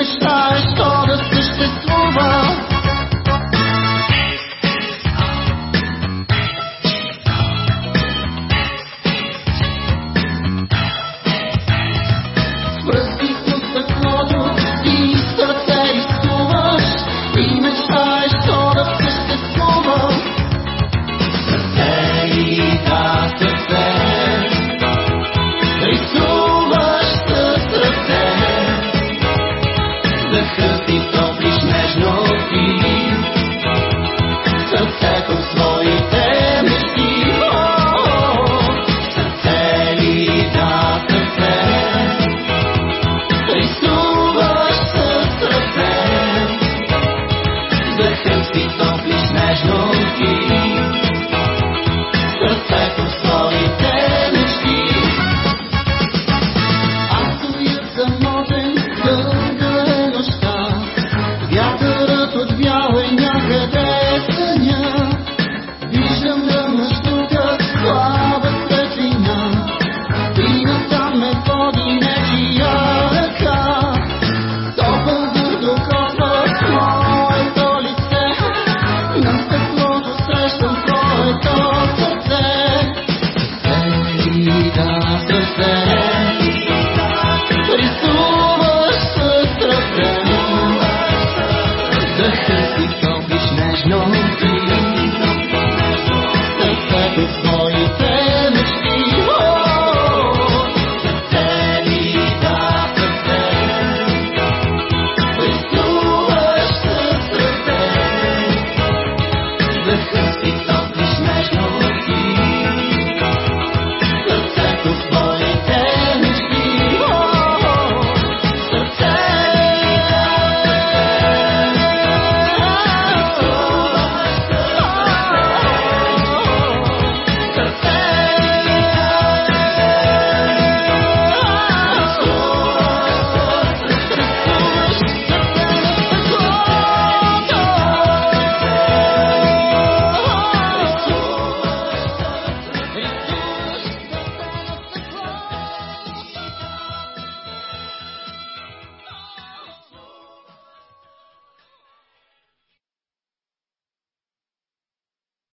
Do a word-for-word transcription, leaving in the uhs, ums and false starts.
мечтаеш то да съществува. Връзки с стъклото и сърце рисуваш и мечтаеш то да съществува. Сърце и да сърце рисуваш с ръце, дъхът ти топлиш нежно ти, сърцето в своите мечти. Сърце и да сърце рисуваш с ръце, дъхът ти топлиш нежно ти, сърцето в своите мечти. Аз стоя самотен, дълга е нощта, вятърът отвява и някъде е съня. Виждам да мъждука слаба светлина и натам ме води нечия ръка. Топъл въздух докосва моето лице, на стъклото срещам твоето сърце. Сърце и да сърце